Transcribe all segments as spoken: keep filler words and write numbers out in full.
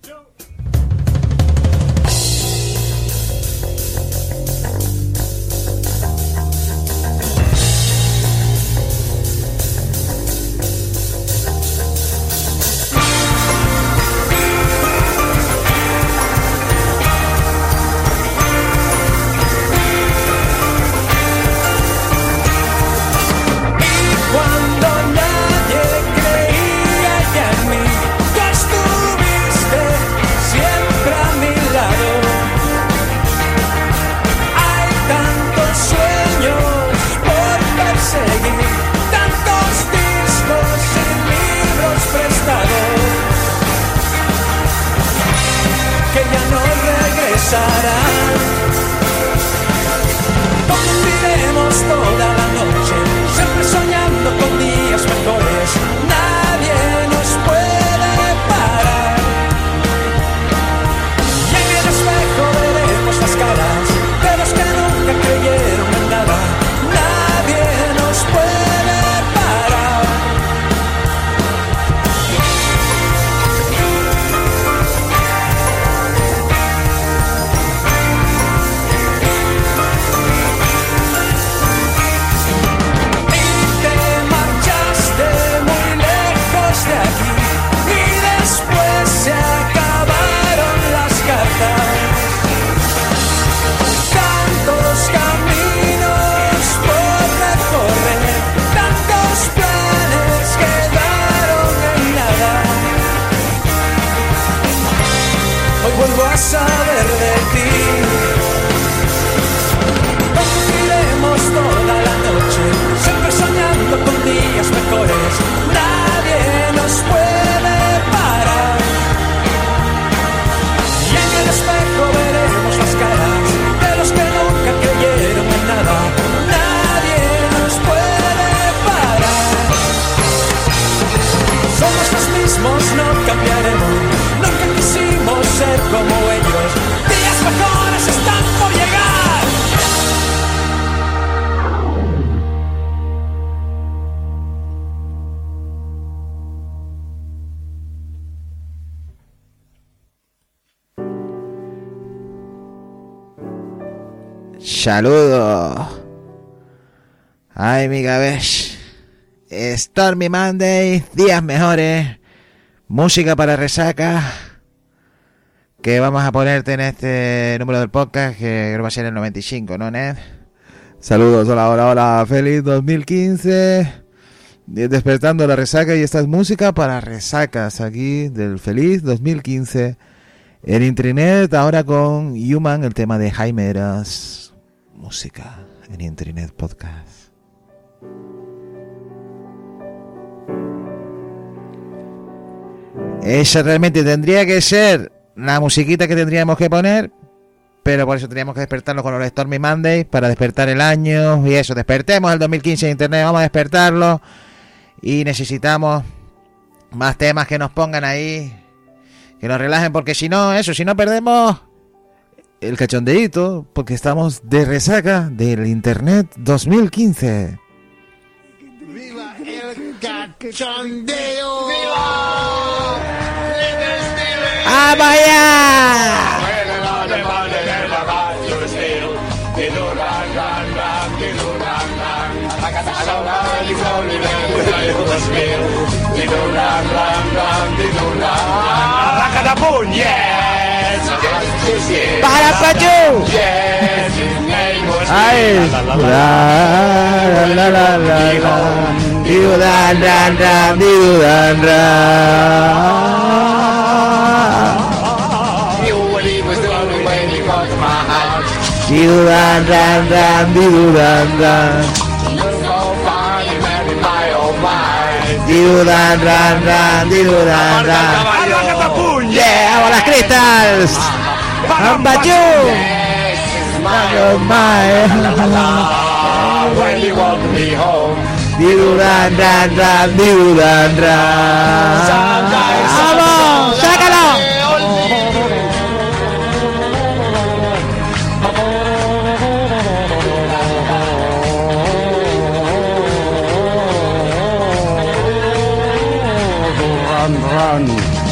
Conviviremos toda la noche, siempre soñando con días mejores. Nadie nos puede parar. Y en el espejo veremos las caras de los que nunca creyeron en nada. Nadie nos puede parar. Vuelvo a saber de ti. Conviviremos toda la noche, siempre soñando con días mejores. Nadie nos puede parar. Y en el espejo veremos las caras de los que nunca creyeron en nada. Nadie nos puede parar. Somos los mismos, no cambiaremos. Nunca quisimos ser como ellos. Días mejores están por llegar. Saludos. Ay, mi cabeza. Stormy Monday, días mejores. Música para resaca. Que vamos a ponerte en este número del podcast, que creo que va a ser el noventa y cinco, ¿no, Ned? Saludos, hola, hola, hola. Feliz dos mil quince. Despertando la resaca, y esta es música para resacas aquí del feliz dos mil quince. En internet, ahora con Human, el tema de Jaime Eras. Música en internet podcast. Esa realmente tendría que ser la musiquita que tendríamos que poner, pero por eso tendríamos que despertarlo con los Stormy Monday, para despertar el año y eso. Despertemos el dos mil quince en internet, vamos a despertarlo, y necesitamos más temas que nos pongan ahí, que nos relajen, porque si no, eso, si no perdemos el cachondeíto, porque estamos de resaca del internet dos mil quince. ¡Viva el cachondeo! ¡Viva! ¡Ah, vaya! ¡Para, Pachu! ¡Ay! La la la la la la. Diu dan dan dan, diu dan dan. Diu dan dan dan, diu dan dan. Diu dan dan dan, diu dan dan. Yeah, vamos las crystals. Ambachu. Diu dan dan dan, diu dan dan. Vamos, sácalo. Run, run.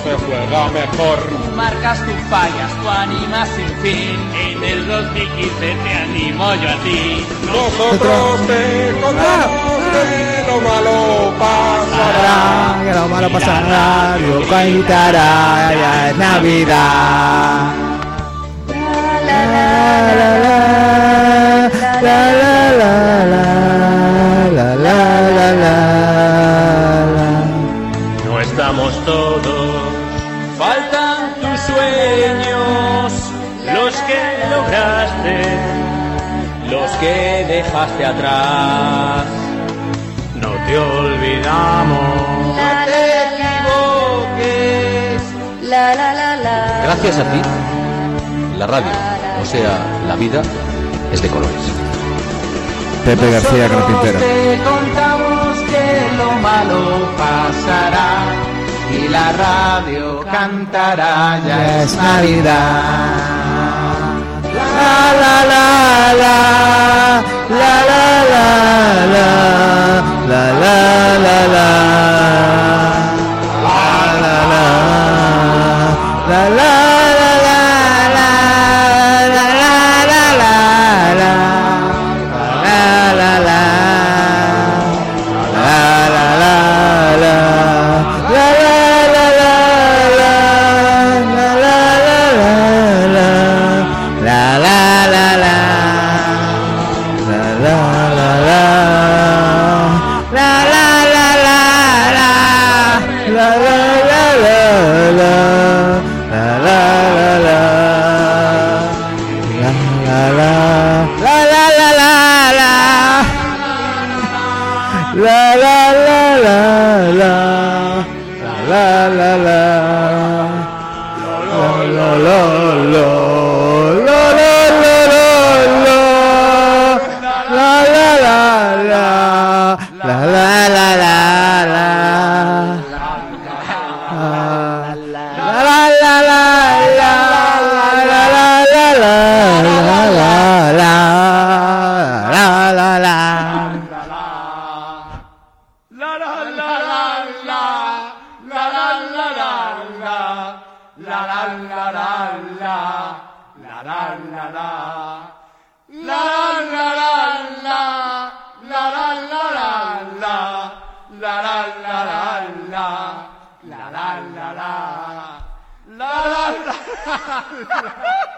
se juega mejor. Tú marcas, tú fallas, tú animas sin fin. En el dos mil quince te animo yo a ti. Nosotros te contamos que lo malo pasará. Que lo malo pasará, Dios cantará, ya es Navidad. La la la la la la la la la la. No estamos todos, faltan tus sueños, los que lograste, los que dejaste atrás. No te olvidamos, no te equivoques. La la la la. Gracias a ti, la radio, o sea, la vida, es de colores. Pepe García Carpintero. Te contamos que lo malo pasará y la radio cantará, ya es Navidad. La la la la la la la la la la la la la la. La la la la la la la la